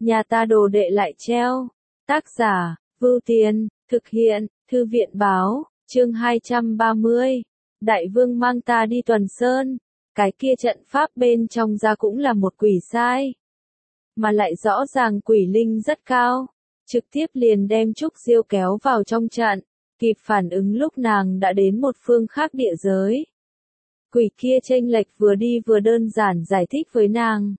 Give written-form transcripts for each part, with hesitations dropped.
nhà ta đồ đệ lại treo. Tác giả, Vưu Tiền, thực hiện, Thư viện báo, chương 230. Đại vương mang ta đi Tuần Sơn, cái kia trận pháp bên trong ra cũng là một quỷ sai. Mà lại rõ ràng quỷ linh rất cao, trực tiếp liền đem Trúc Diêu kéo vào trong trận, kịp phản ứng lúc nàng đã đến một phương khác địa giới. Quỷ kia chênh lệch vừa đi vừa đơn giản giải thích với nàng.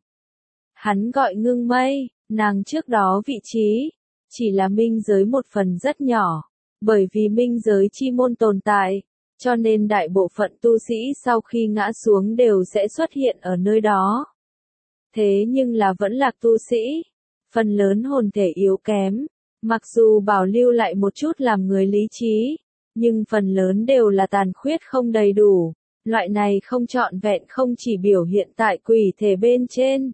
Hắn gọi Ngưng Mây, nàng trước đó vị trí, chỉ là minh giới một phần rất nhỏ, bởi vì minh giới chi môn tồn tại, cho nên đại bộ phận tu sĩ sau khi ngã xuống đều sẽ xuất hiện ở nơi đó. Thế nhưng là vẫn là tu sĩ, phần lớn hồn thể yếu kém, mặc dù bảo lưu lại một chút làm người lý trí, nhưng phần lớn đều là tàn khuyết không đầy đủ. Loại này không trọn vẹn không chỉ biểu hiện tại quỷ thể bên trên,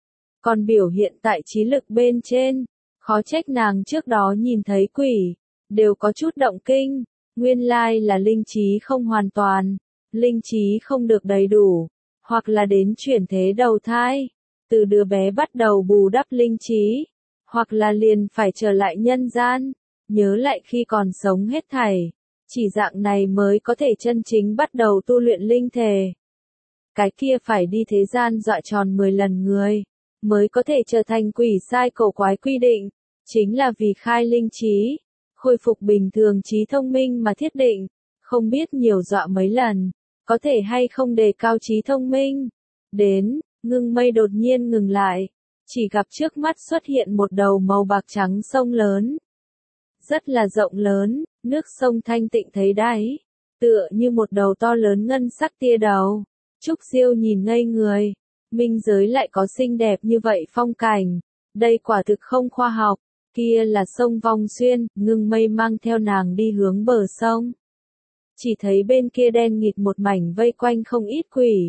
còn biểu hiện tại trí lực bên trên. Khó trách nàng trước đó nhìn thấy quỷ, đều có chút động kinh, nguyên lai là linh trí không hoàn toàn, linh trí không được đầy đủ, hoặc là đến chuyển thế đầu thai, từ đứa bé bắt đầu bù đắp linh trí, hoặc là liền phải trở lại nhân gian, nhớ lại khi còn sống hết thảy. Chỉ dạng này mới có thể chân chính bắt đầu tu luyện linh thể. Cái kia phải đi thế gian dọa tròn 10 lần người, mới có thể trở thành quỷ sai cổ quái quy định, chính là vì khai linh trí, khôi phục bình thường trí thông minh mà thiết định, không biết nhiều dọa mấy lần, có thể hay không đề cao trí thông minh. Đến, Ngưng Mây đột nhiên ngừng lại, chỉ gặp trước mắt xuất hiện một đầu màu bạc trắng sông lớn. Rất là rộng lớn, nước sông thanh tịnh thấy đáy, tựa như một đầu to lớn ngân sắc tia đầu. Trúc Diêu nhìn ngây người, minh giới lại có xinh đẹp như vậy phong cảnh, đây quả thực không khoa học, kia là sông Vong Xuyên. Ngưng Mây mang theo nàng đi hướng bờ sông. Chỉ thấy bên kia đen nghịt một mảnh vây quanh không ít quỷ.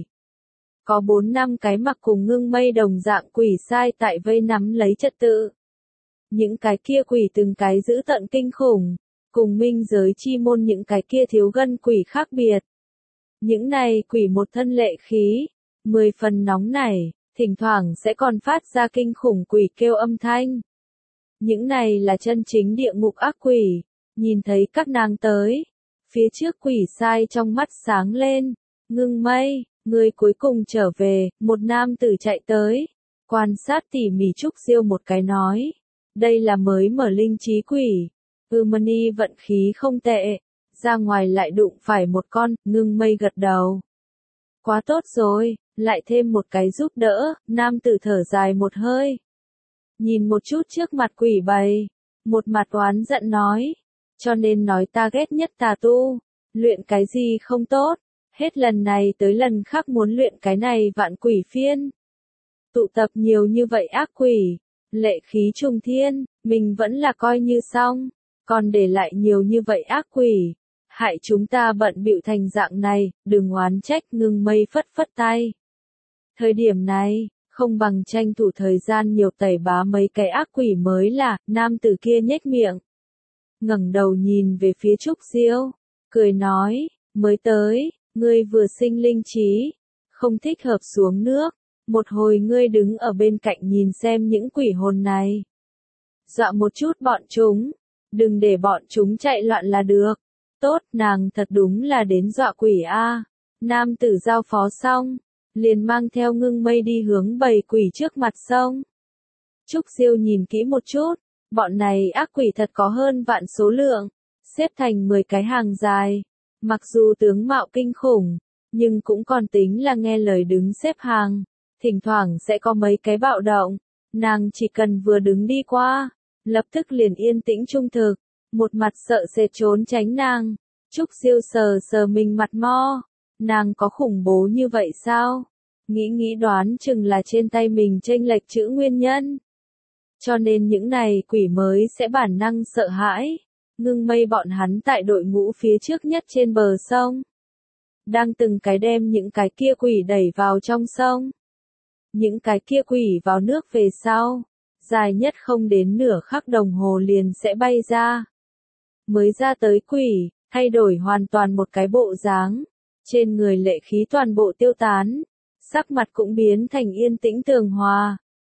Có 4-5 cái mặc cùng Ngưng Mây đồng dạng quỷ sai tại vây nắm lấy trật tự. Những cái kia quỷ từng cái dữ tợn kinh khủng, cùng minh giới chi môn những cái kia thiếu gân quỷ khác biệt. Những này quỷ một thân lệ khí, 10 phần nóng nảy, thỉnh thoảng sẽ còn phát ra kinh khủng quỷ kêu âm thanh. Những này là chân chính địa ngục ác quỷ, nhìn thấy các nàng tới, phía trước quỷ sai trong mắt sáng lên. Ngưng Mây, người cuối cùng trở về. Một nam tử chạy tới, quan sát tỉ mỉ Trúc Diêu một cái nói. Đây là mới mở linh trí quỷ. Mani vận khí không tệ, ra ngoài lại đụng phải một con. Ngưng Mây gật đầu. Quá tốt rồi, lại thêm một cái giúp đỡ. Nam tử thở dài một hơi, nhìn một chút trước mặt quỷ bầy, một mặt oán giận nói. Cho nên nói ta ghét nhất tà tu, luyện cái gì không tốt, hết lần này tới lần khác muốn luyện cái này vạn quỷ phiên. Tụ tập nhiều như vậy ác quỷ, lệ khí trùng thiên, mình vẫn là coi như xong, còn để lại nhiều như vậy ác quỷ, hại chúng ta bận bịu thành dạng này. Đừng oán trách. Ngưng Mây phất phất tay. Thời điểm này, không bằng tranh thủ thời gian nhiều tẩy bá mấy cái ác quỷ mới là. Nam tử kia nhếch miệng, ngẩng đầu nhìn về phía Trúc Diêu, cười nói, mới tới, ngươi vừa sinh linh trí, không thích hợp xuống nước. Một hồi ngươi đứng ở bên cạnh nhìn xem những quỷ hồn này. Dọa một chút bọn chúng, đừng để bọn chúng chạy loạn là được. Tốt, nàng thật đúng là đến dọa quỷ a. Nam tử giao phó xong, liền mang theo Ngưng Mây đi hướng bầy quỷ trước mặt sông. Trúc Diêu nhìn kỹ một chút, bọn này ác quỷ thật có hơn vạn số lượng, xếp thành 10 cái hàng dài. Mặc dù tướng mạo kinh khủng, nhưng cũng còn tính là nghe lời đứng xếp hàng. Thỉnh thoảng sẽ có mấy cái bạo động, nàng chỉ cần vừa đứng đi qua, lập tức liền yên tĩnh trung thực, một mặt sợ sệt trốn tránh nàng. Trúc Diêu sờ sờ mình mặt mo, nàng có khủng bố như vậy sao? Nghĩ đoán chừng là trên tay mình chênh lệch chữ nguyên nhân. Cho nên những này quỷ mới sẽ bản năng sợ hãi. Ngưng Mây bọn hắn tại đội ngũ phía trước nhất trên bờ sông, đang từng cái đem những cái kia quỷ đẩy vào trong sông. Những cái kia quỷ vào nước về sau, dài nhất không đến nửa khắc đồng hồ liền sẽ bay ra. Mới ra tới quỷ, thay đổi hoàn toàn một cái bộ dáng, trên người lệ khí toàn bộ tiêu tán, sắc mặt cũng biến thành yên tĩnh tường hòa,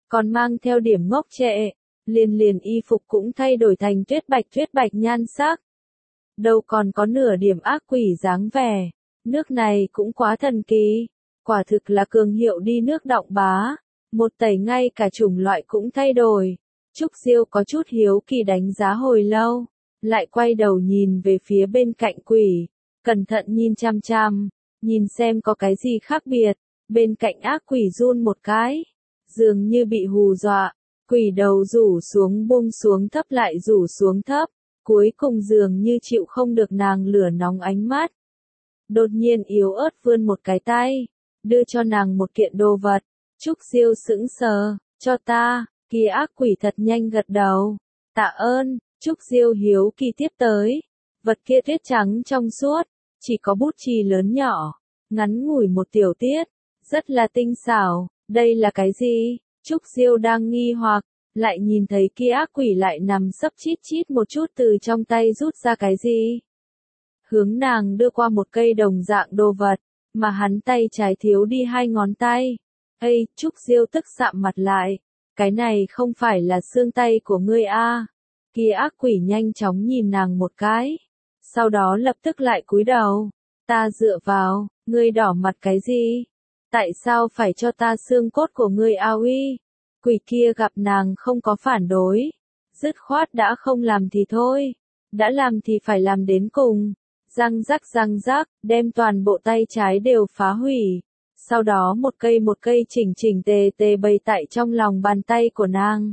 còn mang theo điểm ngốc trệ, liền y phục cũng thay đổi thành tuyết bạch nhan sắc. Đâu còn có nửa điểm ác quỷ dáng vẻ, nước này cũng quá thần kỳ, quả thực là cường hiệu đi nước động bá, một tẩy ngay cả chủng loại cũng thay đổi. Trúc Diêu có chút hiếu kỳ đánh giá hồi lâu, lại quay đầu nhìn về phía bên cạnh quỷ, cẩn thận nhìn chăm chăm, nhìn xem có cái gì khác biệt. Bên cạnh ác quỷ run một cái, dường như bị hù dọa, quỷ đầu rủ xuống buông xuống thấp lại rủ xuống thấp, cuối cùng dường như chịu không được nàng lửa nóng ánh mắt. Đột nhiên yếu ớt vươn một cái tay, đưa cho nàng một kiện đồ vật. Trúc Diêu sững sờ, cho ta, kia ác quỷ thật nhanh gật đầu. Tạ ơn, Trúc Diêu hiếu kỳ tiếp tới. Vật kia tuyết trắng trong suốt, chỉ có bút chì lớn nhỏ, ngắn ngủi một tiểu tiết, rất là tinh xảo. Đây là cái gì? Trúc Diêu đang nghi hoặc, lại nhìn thấy kia ác quỷ lại nằm sấp chít chít một chút từ trong tay rút ra cái gì. Hướng nàng đưa qua một cây đồng dạng đồ vật, mà hắn tay trái thiếu đi 2 ngón tay. Ây, Trúc Diêu tức sạm mặt lại, cái này không phải là xương tay của ngươi a? Kia ác quỷ nhanh chóng nhìn nàng một cái, sau đó lập tức lại cúi đầu. Ta dựa vào, ngươi đỏ mặt cái gì? Tại sao phải cho ta xương cốt của ngươi a uy? Quỷ kia gặp nàng không có phản đối, dứt khoát đã không làm thì thôi, đã làm thì phải làm đến cùng. Răng rắc, đem toàn bộ tay trái đều phá hủy. Sau đó một cây chỉnh tề bày tại trong lòng bàn tay của nàng.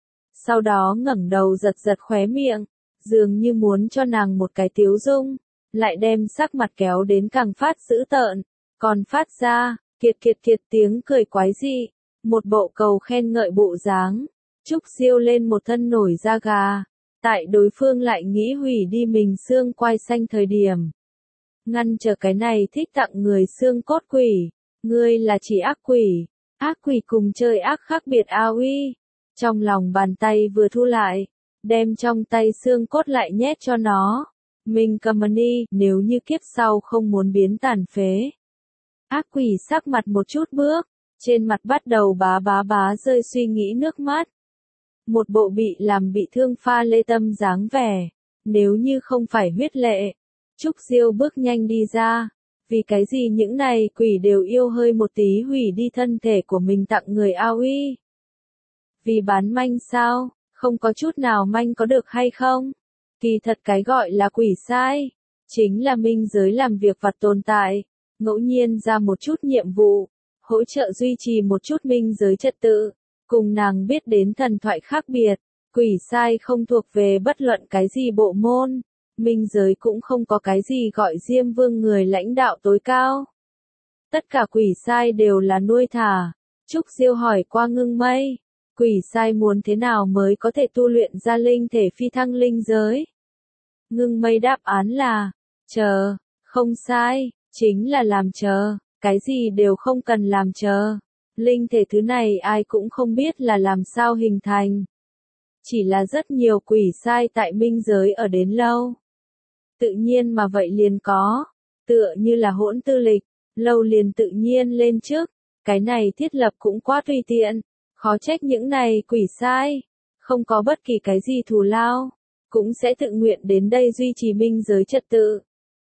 Sau đó ngẩng đầu giật khóe miệng, dường như muốn cho nàng một cái tiếu dung, lại đem sắc mặt kéo đến càng phát dữ tợn, còn phát ra, kiệt tiếng cười quái dị, một bộ cầu khen ngợi bộ dáng. Trúc Diêu lên một thân nổi da gà, tại đối phương lại nghĩ hủy đi mình xương quai xanh thời điểm. Ngăn trở cái này thích tặng người xương cốt quỷ, ngươi là chỉ ác quỷ cùng chơi ác khác biệt a uy. Trong lòng bàn tay vừa thu lại, đem trong tay xương cốt lại nhét cho nó. Mình cầm đi, nếu như kiếp sau không muốn biến tàn phế. Ác quỷ sắc mặt một chút bước, trên mặt bắt đầu bá rơi suy nghĩ nước mắt. Một bộ bị làm bị thương pha lê tâm dáng vẻ, nếu như không phải huyết lệ. Trúc Diêu bước nhanh đi ra, vì cái gì những này quỷ đều yêu hơi một tí hủy đi thân thể của mình tặng người a uy. Vì bán manh sao, không có chút nào manh có được hay không? Kỳ thật cái gọi là quỷ sai, chính là minh giới làm việc vặt tồn tại, ngẫu nhiên ra một chút nhiệm vụ, hỗ trợ duy trì một chút minh giới trật tự, cùng nàng biết đến thần thoại khác biệt, quỷ sai không thuộc về bất luận cái gì bộ môn, minh giới cũng không có cái gì gọi Diêm Vương người lãnh đạo tối cao. Tất cả quỷ sai đều là nuôi thả. Trúc Diêu hỏi qua Ngưng Mây, quỷ sai muốn thế nào mới có thể tu luyện ra linh thể phi thăng linh giới? Ngưng Mây đáp án là, chờ, không sai, chính là làm chờ, cái gì đều không cần làm chờ. Linh thể thứ này ai cũng không biết là làm sao hình thành. Chỉ là rất nhiều quỷ sai tại minh giới ở đến lâu. Tự nhiên mà vậy liền có, tựa như là hỗn tư lịch, lâu liền tự nhiên lên trước, cái này thiết lập cũng quá tùy tiện, khó trách những này quỷ sai, không có bất kỳ cái gì thù lao, cũng sẽ tự nguyện đến đây duy trì minh giới trật tự.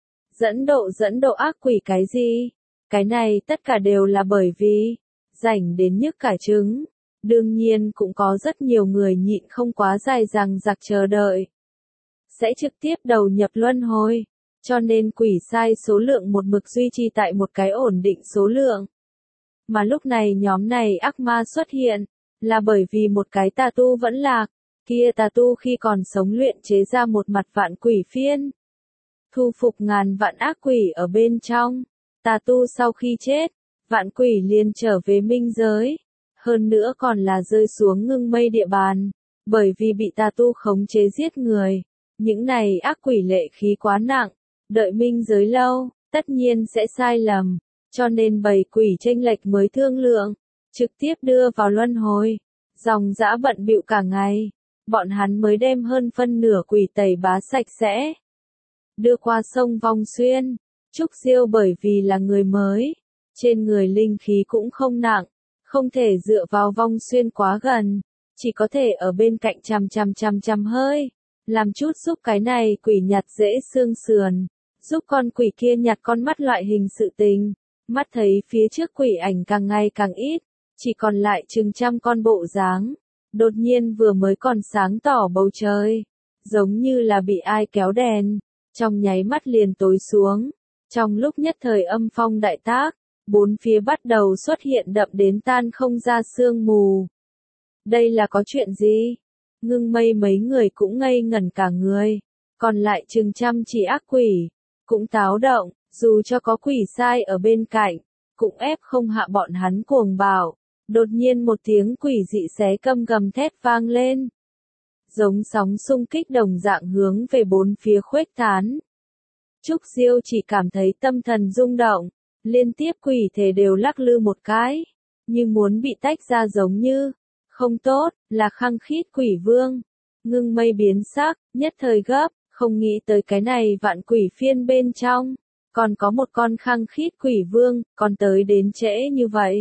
Dẫn độ ác quỷ cái gì? Cái này tất cả đều là bởi vì, rảnh đến nhức cả trứng, đương nhiên cũng có rất nhiều người nhịn không quá dài dằng dặc chờ đợi. Sẽ trực tiếp đầu nhập luân hồi, cho nên quỷ sai số lượng một mực duy trì tại một cái ổn định số lượng. Mà lúc này nhóm này ác ma xuất hiện, là bởi vì một cái tà tu vẫn lạc, kia tà tu khi còn sống luyện chế ra một mặt vạn quỷ phiên. Thu phục ngàn vạn ác quỷ ở bên trong, tà tu sau khi chết, vạn quỷ liền trở về minh giới, hơn nữa còn là rơi xuống Ngưng Mây địa bàn, bởi vì bị tà tu khống chế giết người. Những này ác quỷ lệ khí quá nặng, đợi minh giới lâu, tất nhiên sẽ sai lầm, cho nên bầy quỷ chênh lệch mới thương lượng, trực tiếp đưa vào luân hồi. Dòng dã bận bịu cả ngày, bọn hắn mới đem hơn phân nửa quỷ tẩy bá sạch sẽ. Đưa qua sông Vong Xuyên, Trúc Diêu bởi vì là người mới, trên người linh khí cũng không nặng, không thể dựa vào vong xuyên quá gần, chỉ có thể ở bên cạnh chằm hơi, làm chút giúp cái này quỷ nhặt dễ xương sườn, giúp con quỷ kia nhặt con mắt loại hình sự tình. Mắt thấy phía trước quỷ ảnh càng ngày càng ít, chỉ còn lại chừng trăm con bộ dáng. Đột nhiên vừa mới còn sáng tỏ bầu trời, giống như là bị ai kéo đèn, trong nháy mắt liền tối xuống. Trong lúc nhất thời âm phong đại tác, bốn phía bắt đầu xuất hiện đậm đến tan không ra sương mù. Đây là có chuyện gì? Ngưng Mây mấy người cũng ngây ngẩn cả người, còn lại chừng trăm chỉ ác quỷ, cũng táo động, dù cho có quỷ sai ở bên cạnh, cũng ép không hạ bọn hắn cuồng bạo. Đột nhiên một tiếng quỷ dị xé câm gầm thét vang lên, giống sóng xung kích đồng dạng hướng về bốn phía khuếch tán. Trúc Diêu chỉ cảm thấy tâm thần rung động, liên tiếp quỷ thể đều lắc lư một cái, như muốn bị tách ra giống như, không tốt, là Khăng Khít Quỷ Vương. Ngưng Mây biến sắc, nhất thời gấp, không nghĩ tới cái này vạn quỷ phiên bên trong, còn có một con Khăng Khít Quỷ Vương, còn tới đến trễ như vậy.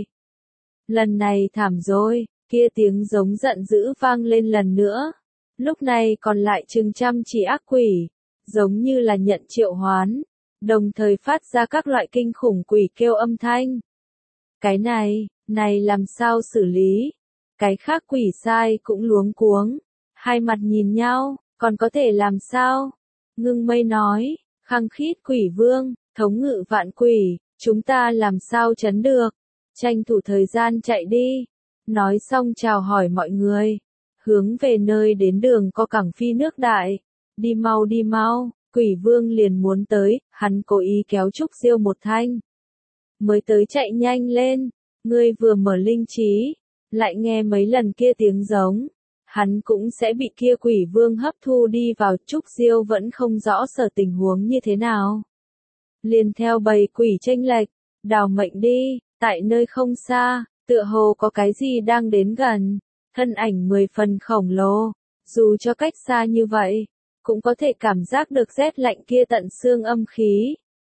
Lần này thảm rồi, kia tiếng giống giận dữ vang lên lần nữa. Lúc này còn lại chừng trăm chỉ ác quỷ, giống như là nhận triệu hoán, đồng thời phát ra các loại kinh khủng quỷ kêu âm thanh. Cái này làm sao xử lý? Cái khác quỷ sai cũng luống cuống, hai mặt nhìn nhau, còn có thể làm sao? Ngưng Mây nói, Khăng Khít Quỷ Vương, thống ngự vạn quỷ, chúng ta làm sao trấn được? Tranh thủ thời gian chạy đi. Nói xong chào hỏi mọi người, hướng về nơi đến đường có cảng phi nước đại. Đi mau, Quỷ Vương liền muốn tới, hắn cố ý kéo Trúc Diêu một thanh. Mới tới chạy nhanh lên, ngươi vừa mở linh trí, lại nghe mấy lần kia tiếng giống, hắn cũng sẽ bị kia Quỷ Vương hấp thu đi vào. Trúc Diêu vẫn không rõ sở tình huống như thế nào. Liền theo bầy quỷ chênh lệch, đào mệnh đi, tại nơi không xa, tựa hồ có cái gì đang đến gần, thân ảnh 10 phần khổng lồ, dù cho cách xa như vậy, cũng có thể cảm giác được rét lạnh kia tận xương âm khí.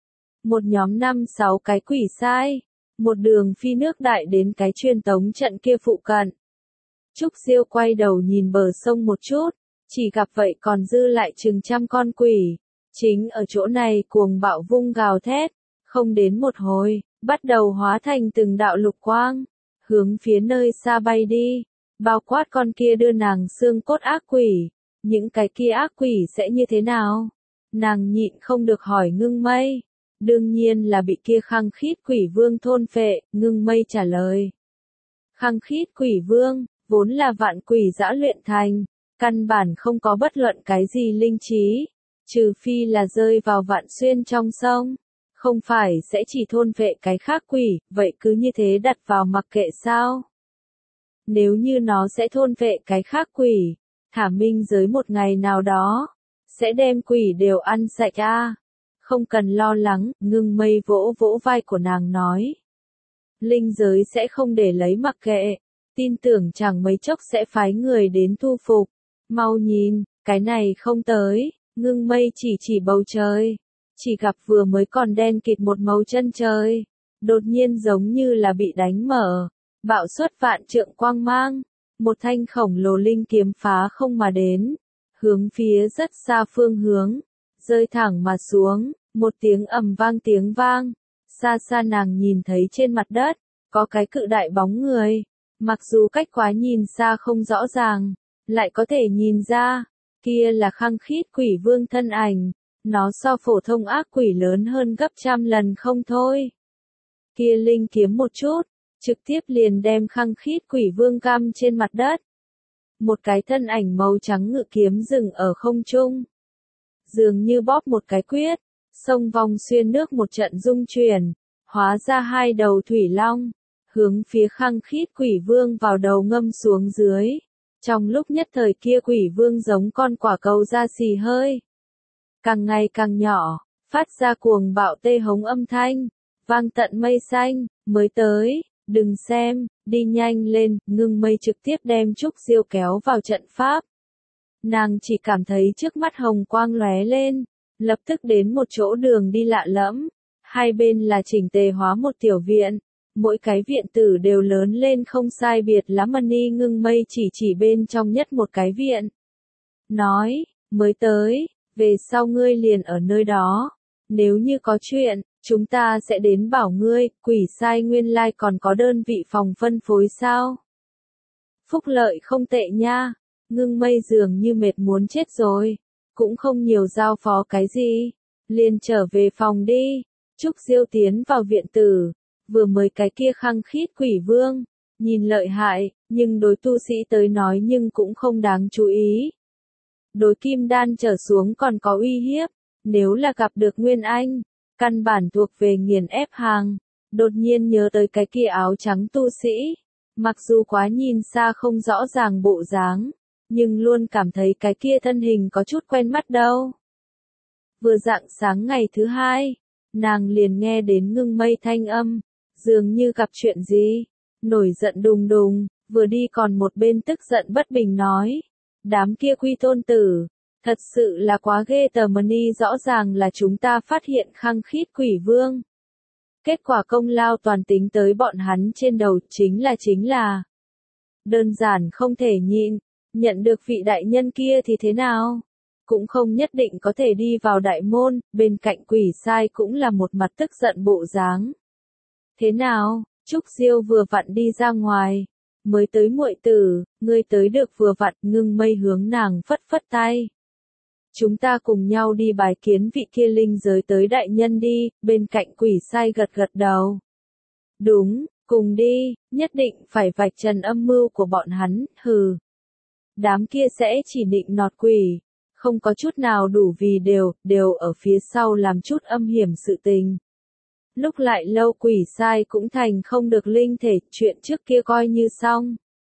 Một nhóm 5-6 cái quỷ sai, một đường phi nước đại đến cái truyền tống trận kia phụ cận. Trúc Diêu quay đầu nhìn bờ sông một chút, chỉ gặp vậy còn dư lại chừng trăm con quỷ, chính ở chỗ này cuồng bạo vung gào thét, không đến một hồi, bắt đầu hóa thành từng đạo lục quang, hướng phía nơi xa bay đi, bao quát con kia đưa nàng xương cốt ác quỷ. Những cái kia ác quỷ sẽ như thế nào? Nàng nhịn không được hỏi Ngưng Mây. Đương nhiên là bị kia Khăng Khít Quỷ Vương thôn phệ. Ngưng Mây trả lời. Khăng Khít Quỷ Vương, vốn là vạn quỷ dã luyện thành, căn bản không có bất luận cái gì linh trí, trừ phi là rơi vào vạn xuyên trong sông, không phải sẽ chỉ thôn phệ cái khác quỷ, vậy cứ như thế đặt vào mặc kệ sao? Nếu như nó sẽ thôn phệ cái khác quỷ, thả minh giới một ngày nào đó, sẽ đem quỷ đều ăn sạch a. Không cần lo lắng, Ngưng Mây vỗ vỗ vai của nàng nói. Linh giới sẽ không để lấy mặc kệ, tin tưởng chẳng mấy chốc sẽ phái người đến thu phục. Mau nhìn, cái này không tới, Ngưng Mây chỉ bầu trời, chỉ gặp vừa mới còn đen kịt một màu chân trời, đột nhiên giống như là bị đánh mở, bạo xuất vạn trượng quang mang. Một thanh khổng lồ linh kiếm phá không mà đến, hướng phía rất xa phương hướng, rơi thẳng mà xuống, một tiếng ầm vang tiếng vang, xa xa nàng nhìn thấy trên mặt đất, có cái cự đại bóng người, mặc dù cách quá nhìn xa không rõ ràng, lại có thể nhìn ra, kia là Khăng Khít Quỷ Vương thân ảnh, nó so phổ thông ác quỷ lớn hơn gấp trăm lần không thôi. Kia linh kiếm một chút, trực tiếp liền đem Khăng Khít Quỷ Vương căm trên mặt đất. Một cái thân ảnh màu trắng ngự kiếm dừng ở không trung. Dường như bóp một cái quyết, sông vòng xuyên nước một trận rung chuyển, hóa ra hai đầu thủy long, hướng phía Khăng Khít Quỷ Vương vào đầu ngâm xuống dưới. Trong lúc nhất thời kia Quỷ Vương giống con quả cầu da xì hơi, càng ngày càng nhỏ, phát ra cuồng bạo tê hống âm thanh, vang tận mây xanh. Mới tới, đừng xem, đi nhanh lên. Ngưng Mây trực tiếp đem Trúc Diêu kéo vào trận pháp. Nàng chỉ cảm thấy trước mắt hồng quang lóe lên, lập tức đến một chỗ đường đi lạ lẫm, hai bên là chỉnh tề hóa một tiểu viện, mỗi cái viện tử đều lớn lên không sai biệt lắm. Mani Ngưng Mây chỉ bên trong nhất một cái viện. Nói, mới tới, về sau ngươi liền ở nơi đó. Nếu như có chuyện, chúng ta sẽ đến bảo ngươi. Quỷ sai nguyên lai còn có đơn vị phòng phân phối sao? Phúc lợi không tệ nha. Ngưng Mây dường như mệt muốn chết rồi. Cũng không nhiều giao phó cái gì. Liền trở về phòng đi. Trúc Diêu tiến vào viện tử. Vừa mới cái kia khăng khít quỷ vương. Nhìn lợi hại, nhưng đối tu sĩ tới nói nhưng cũng không đáng chú ý. Đối kim đan trở xuống còn có uy hiếp. Nếu là gặp được Nguyên Anh, căn bản thuộc về nghiền ép hàng. Đột nhiên nhớ tới cái kia áo trắng tu sĩ. Mặc dù quá nhìn xa không rõ ràng bộ dáng, nhưng luôn cảm thấy cái kia thân hình có chút quen mắt đâu. Vừa rạng sáng ngày thứ hai, nàng liền nghe đến Ngưng Mây thanh âm, dường như gặp chuyện gì, nổi giận đùng đùng, vừa đi còn một bên tức giận bất bình nói, đám kia quy tôn tử, thật sự là quá ghê tởm. Mani rõ ràng là chúng ta phát hiện khăng khít quỷ vương. Kết quả công lao toàn tính tới bọn hắn trên đầu, chính là đơn giản không thể nhịn. Nhận được vị đại nhân kia thì thế nào? Cũng không nhất định có thể đi vào đại môn. Bên cạnh quỷ sai cũng là một mặt tức giận bộ dáng. Thế nào? Trúc Diêu vừa vặn đi ra ngoài. Mới tới muội tử, ngươi tới được vừa vặn. Ngưng Mây hướng nàng phất phất tay. Chúng ta cùng nhau đi bài kiến vị kia linh giới tới đại nhân đi. Bên cạnh quỷ sai gật gật đầu. Đúng, cùng đi, nhất định phải vạch trần âm mưu của bọn hắn. Hừ. Đám kia sẽ chỉ nịnh nọt quỷ, không có chút nào đủ vì đều ở phía sau làm chút âm hiểm sự tình. Lúc lại lâu quỷ sai cũng thành không được linh thể, chuyện trước kia coi như xong.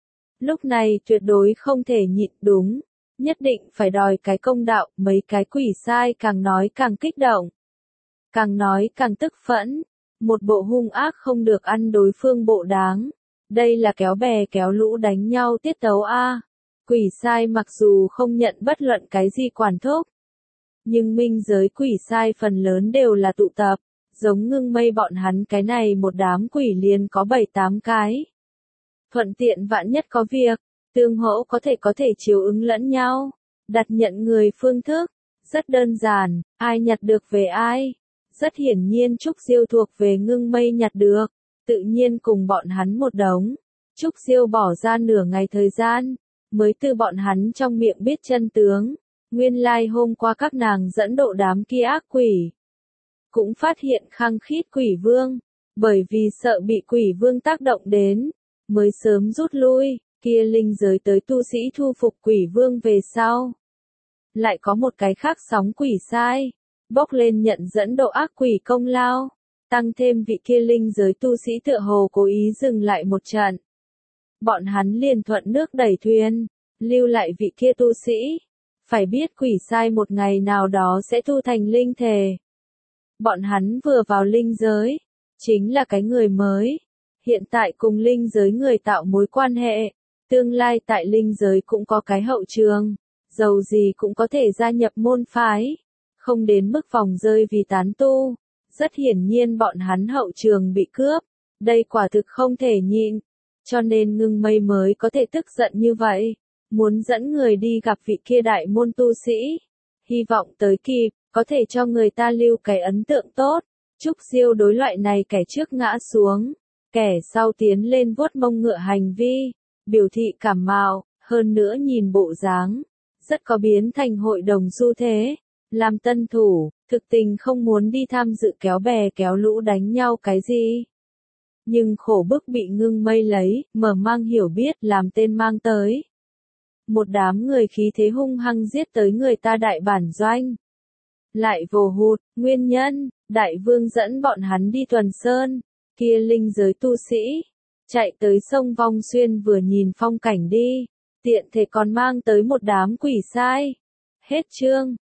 Lúc này tuyệt đối không thể nhịn, đúng, nhất định phải đòi cái công đạo. Mấy cái quỷ sai càng nói càng kích động, càng nói càng tức phẫn, một bộ hung ác không được ăn đối phương bộ đáng. Đây là kéo bè kéo lũ đánh nhau tiết tấu a. Quỷ sai mặc dù không nhận bất luận cái gì quản thúc, nhưng minh giới quỷ sai phần lớn đều là tụ tập, giống Ngưng Mây bọn hắn cái này một đám quỷ liền có 7-8 cái. Thuận tiện vạn nhất có việc, tương hỗ có thể chiếu ứng lẫn nhau. Đặt nhận người phương thức, rất đơn giản, ai nhặt được về ai. Rất hiển nhiên Trúc Diêu thuộc về Ngưng Mây nhặt được, tự nhiên cùng bọn hắn một đống. Trúc Diêu bỏ ra nửa ngày thời gian, mới từ bọn hắn trong miệng biết chân tướng. Nguyên lai hôm qua các nàng dẫn độ đám kia ác quỷ, cũng phát hiện khăng khít quỷ vương, bởi vì sợ bị quỷ vương tác động đến, mới sớm rút lui. Kia linh giới tới tu sĩ thu phục quỷ vương về sau, lại có một cái khác sóng quỷ sai, bốc lên nhận dẫn độ ác quỷ công lao, tăng thêm vị kia linh giới tu sĩ tựa hồ cố ý dừng lại một trận. Bọn hắn liền thuận nước đẩy thuyền, lưu lại vị kia tu sĩ. Phải biết quỷ sai một ngày nào đó sẽ tu thành linh thể. Bọn hắn vừa vào linh giới, chính là cái người mới. Hiện tại cùng linh giới người tạo mối quan hệ, tương lai tại linh giới cũng có cái hậu trường, dầu gì cũng có thể gia nhập môn phái, không đến mức vòng rơi vì tán tu. Rất hiển nhiên bọn hắn hậu trường bị cướp, đây quả thực không thể nhịn, cho nên Ngưng Mây mới có thể tức giận như vậy, muốn dẫn người đi gặp vị kia đại môn tu sĩ, hy vọng tới kịp, có thể cho người ta lưu cái ấn tượng tốt. Trúc Diêu đối loại này kẻ trước ngã xuống, kẻ sau tiến lên vuốt mông ngựa hành vi, biểu thị cảm mạo, hơn nữa nhìn bộ dáng, rất có biến thành hội đồng xu thế, làm tân thủ, thực tình không muốn đi tham dự kéo bè kéo lũ đánh nhau cái gì. Nhưng khổ bức bị Ngưng Mây lấy, mở mang hiểu biết làm tên mang tới. Một đám người khí thế hung hăng giết tới người ta đại bản doanh. Lại vồ hụt, nguyên nhân, đại vương dẫn bọn hắn đi tuần sơn, kia linh giới tu sĩ, chạy tới sông Vong Xuyên vừa nhìn phong cảnh đi, tiện thể còn mang tới một đám quỷ sai. Hết chương.